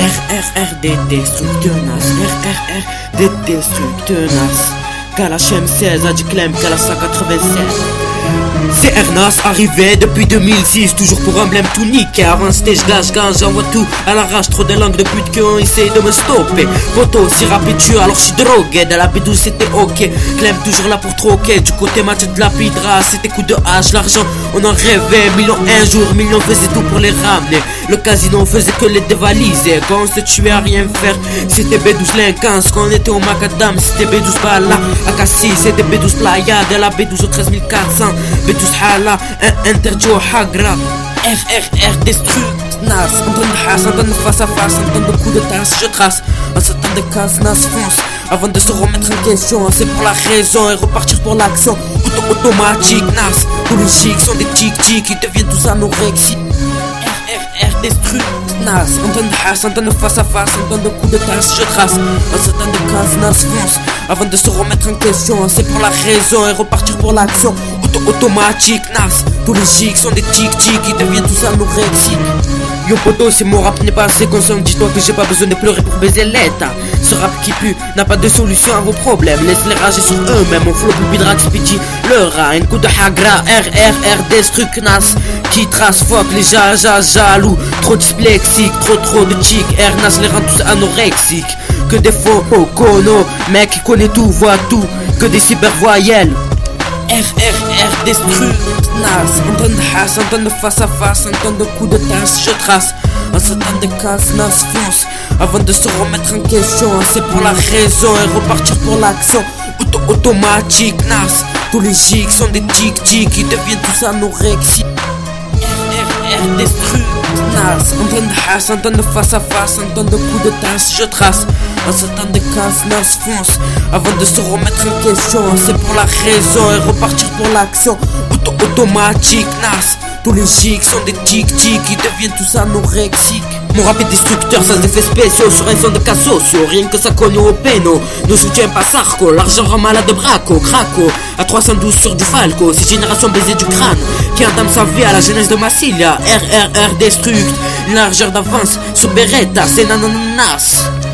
RRR des destructeurs, RRR des destructeurs. Kalash M16 a dit Clem, Kalash 187. C'est Ernas arrivé depuis 2006, toujours pour emblème tout niqué. Avant c'était j'gage, j'envoie tout à l'arrache. Trop de langues de pute qui ont essayé de me stopper. Poto, si rapide tu alors j'suis drogué. Dans la B12 c'était ok. Clem toujours là pour troquer. Du côté match de la pidra, c'était coup de hache. L'argent on en rêvait, millions un jour, millions faisait tout pour les ramener. Le casino faisait que les dévaliser. Quand on se tuait à rien faire, c'était B12 Linquance. Quand on était au Macadam, c'était B12 Bala. À Cassis, c'était B12 Playa. De la B12 au 13400. B12 Hala, interdit au Hagra. RRR destruct, Nas. On donne hasse, on donne face à face, on donne beaucoup de tasses, je trace. On s'attend de casse, Nas fonce. Avant de se remettre en question, c'est pour la raison et repartir pour l'action. Automatique, Nas. Tous les chics sont des tic-tic qui deviennent tous anorexiques. RRR destruct, Nas. On donne hasse, on donne face à face, on donne beaucoup de tasses, je trace. On s'attend de casse, Nas fonce. Avant de se remettre en question, c'est pour la raison et repartir pour l'action. Automatique, Nas. Tous les chics sont des tic-tic qui deviennent tous anorexiques. Yo poto, si mon rap n'est pas assez conscient, dis-toi que j'ai pas besoin de pleurer pour baiser l'état. Ce rap qui pue n'a pas de solution à vos problèmes. Laisse-les rager sur eux-mêmes. On flow plus drax piti le rein. Coup de hagra, RRR destruct, Nas. Qui trace, fuck les jaloux. Trop dyslexique, trop de chic. Nas les rend tous anorexiques. Que des faux kono, mec qui connaît tout, voit tout. Que des cybervoyelles. RRR destruct, Nas. On donne hasse, on donne face à face, on donne de coups de tasse, je trace. On s'attend de casse, Nas fonce. Avant de se remettre en question, c'est pour la raison et repartir pour l'action. Automatique, Nas. Tous les gigs sont des tic-tic qui deviennent tous anorexiques. RRR destruct, Nas. On donne hasse, on donne face à face, on donne de coups de tasse, je trace. On s'attend de casse, Nas fonce. Avant de se remettre en question, c'est pour la raison et repartir pour l'action. Automatique, Nas. Tous les gigs sont des tic-tic qui deviennent tous anorexiques. Mon rap est destructeur sans effets spéciaux sur un son de Casosso. Rien que ça cogne au péno. Ne soutient pas Sarko. L'argent rend malade de Braco, Craco. À 312 sur du Falco. Cette génération baisée du crâne qui entame sa vie à la jeunesse de Massilia. RRR destruct. Une largeur d'avance sur Beretta. C'est nananas.